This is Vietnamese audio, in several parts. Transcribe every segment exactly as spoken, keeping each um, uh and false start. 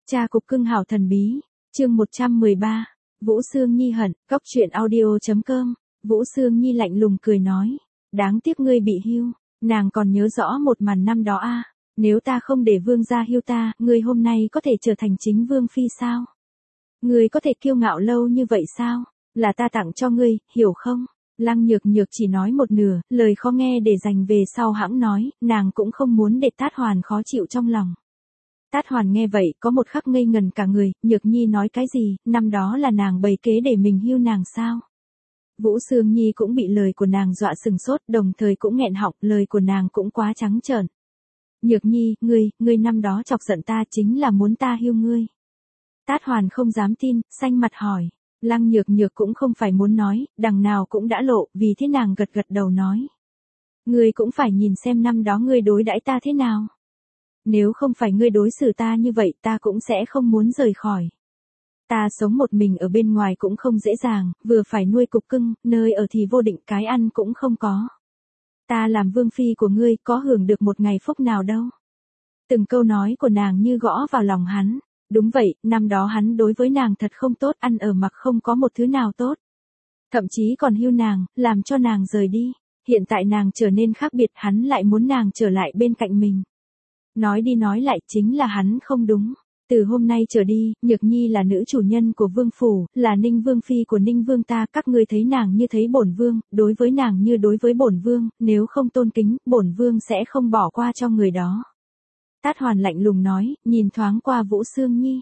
Cha cục cưng hảo thần bí, chương một trăm mười ba, Vũ Sương Nhi hận, góc truyện audio chấm com, Vũ Sương Nhi lạnh lùng cười nói, đáng tiếc ngươi bị hưu, nàng còn nhớ rõ một màn năm đó a, nếu ta không để vương gia hưu ta, ngươi hôm nay có thể trở thành chính vương phi sao? Ngươi có thể kiêu ngạo lâu như vậy sao? Là ta tặng cho ngươi, hiểu không? Lăng Nhược Nhược chỉ nói một nửa, lời khó nghe để dành về sau hãng nói, nàng cũng không muốn để Tát Hoàn khó chịu trong lòng. Tát Hoàn nghe vậy, có một khắc ngây ngần cả người, Nhược Nhi nói cái gì, năm đó là nàng bày kế để mình hưu nàng sao? Vũ Sương Nhi cũng bị lời của nàng dọa sừng sốt, đồng thời cũng nghẹn họng, lời của nàng cũng quá trắng trợn. Nhược Nhi, ngươi, ngươi năm đó chọc giận ta chính là muốn ta hưu ngươi. Tát Hoàn không dám tin, xanh mặt hỏi. Lăng Nhược Nhược cũng không phải muốn nói, đằng nào cũng đã lộ, vì thế nàng gật gật đầu nói. Ngươi cũng phải nhìn xem năm đó ngươi đối đãi ta thế nào. Nếu không phải ngươi đối xử ta như vậy ta cũng sẽ không muốn rời khỏi. Ta sống một mình ở bên ngoài cũng không dễ dàng, vừa phải nuôi cục cưng, nơi ở thì vô định cái ăn cũng không có. Ta làm vương phi của ngươi có hưởng được một ngày phúc nào đâu. Từng câu nói của nàng như gõ vào lòng hắn. Đúng vậy, năm đó hắn đối với nàng thật không tốt, ăn ở mặc không có một thứ nào tốt. Thậm chí còn hưu nàng, làm cho nàng rời đi. Hiện tại nàng trở nên khác biệt, hắn lại muốn nàng trở lại bên cạnh mình. Nói đi nói lại chính là hắn không đúng. Từ hôm nay trở đi, Nhược Nhi là nữ chủ nhân của vương phủ, là Ninh Vương phi của Ninh Vương ta, các ngươi thấy nàng như thấy bổn vương, đối với nàng như đối với bổn vương, nếu không tôn kính, bổn vương sẽ không bỏ qua cho người đó. Tát Hoàn lạnh lùng nói, nhìn thoáng qua Vũ Sương Nhi.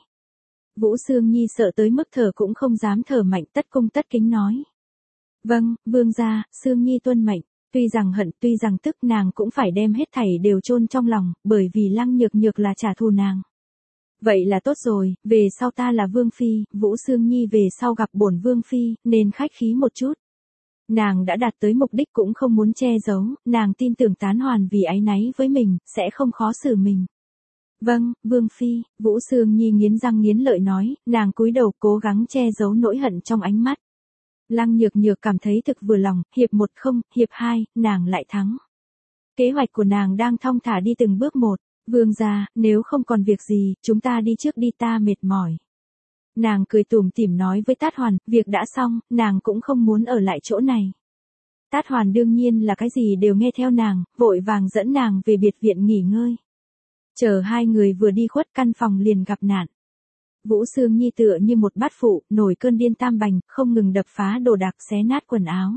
Vũ Sương Nhi sợ tới mức thở cũng không dám thở mạnh, tất cung tất kính nói. Vâng, vương gia, Sương Nhi tuân mệnh. Tuy rằng hận, tuy rằng tức, nàng cũng phải đem hết thảy đều chôn trong lòng, bởi vì Lăng Nhược Nhược là trả thù nàng. Vậy là tốt rồi, về sau ta là vương phi, Vũ Sương Nhi về sau gặp bổn vương phi, nên khách khí một chút. Nàng đã đạt tới mục đích cũng không muốn che giấu, nàng tin tưởng Tát Hoàn vì áy náy với mình, sẽ không khó xử mình. Vâng, vương phi, Vũ Sương Nhi nghiến răng nghiến lợi nói, nàng cúi đầu cố gắng che giấu nỗi hận trong ánh mắt. Lăng Nhược Nhược cảm thấy thực vừa lòng, hiệp một không, hiệp hai, nàng lại thắng. Kế hoạch của nàng đang thong thả đi từng bước một, vương gia, nếu không còn việc gì, chúng ta đi trước đi, ta mệt mỏi. Nàng cười tủm tỉm nói với Tát Hoàn, việc đã xong, nàng cũng không muốn ở lại chỗ này. Tát Hoàn đương nhiên là cái gì đều nghe theo nàng, vội vàng dẫn nàng về biệt viện nghỉ ngơi. Chờ hai người vừa đi khuất căn phòng liền gặp nạn. Vũ Sương Nhi tựa như một bát phụ, nổi cơn điên tam bành, không ngừng đập phá đồ đạc, xé nát quần áo.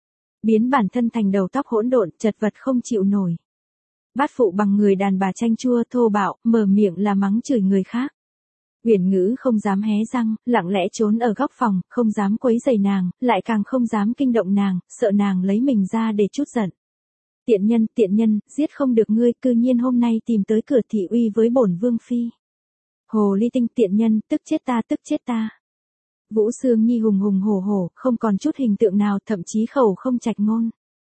Biến bản thân thành đầu tóc hỗn độn, chật vật không chịu nổi. Bát phụ bằng người đàn bà chanh chua thô bạo, mở miệng là mắng chửi người khác. Uyển Ngữ không dám hé răng, lặng lẽ trốn ở góc phòng, không dám quấy rầy nàng, lại càng không dám kinh động nàng, sợ nàng lấy mình ra để trút giận. Tiện nhân, tiện nhân, giết không được ngươi, cư nhiên hôm nay tìm tới cửa thị uy với bổn vương phi. Hồ ly tinh, tiện nhân, tức chết ta, tức chết ta. Vũ Sương Nhi hùng hùng hổ hổ, không còn chút hình tượng nào, thậm chí khẩu không trạch ngôn.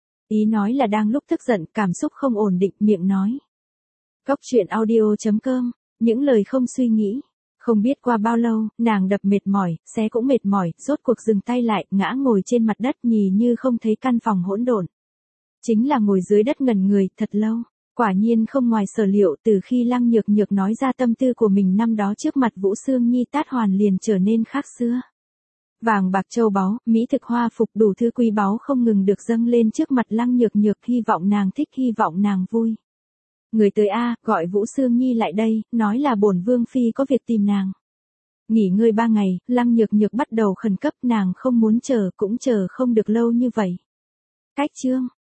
Ý nói là đang lúc tức giận, cảm xúc không ổn định, miệng nói. Góc truyện audio chấm com, những lời không suy nghĩ. Không biết qua bao lâu, nàng đập mệt mỏi, xé cũng mệt mỏi, rốt cuộc dừng tay lại, ngã ngồi trên mặt đất nhì như không thấy căn phòng hỗn độn. Chính là ngồi dưới đất ngẩn người, thật lâu. Quả nhiên không ngoài sở liệu, từ khi Lăng Nhược Nhược nói ra tâm tư của mình năm đó trước mặt Vũ Sương Nhi, Tát Hoàn liền trở nên khác xưa. Vàng bạc châu báu, mỹ thực hoa phục, đủ thứ quý báu không ngừng được dâng lên trước mặt Lăng Nhược Nhược, hy vọng nàng thích, hy vọng nàng vui. Người tới a, gọi Vũ Sương Nhi lại đây, nói là bổn vương phi có việc tìm nàng. Nghỉ ngơi ba ngày, Lăng Nhược Nhược bắt đầu khẩn cấp, nàng không muốn chờ, cũng chờ không được lâu như vậy. Cách chương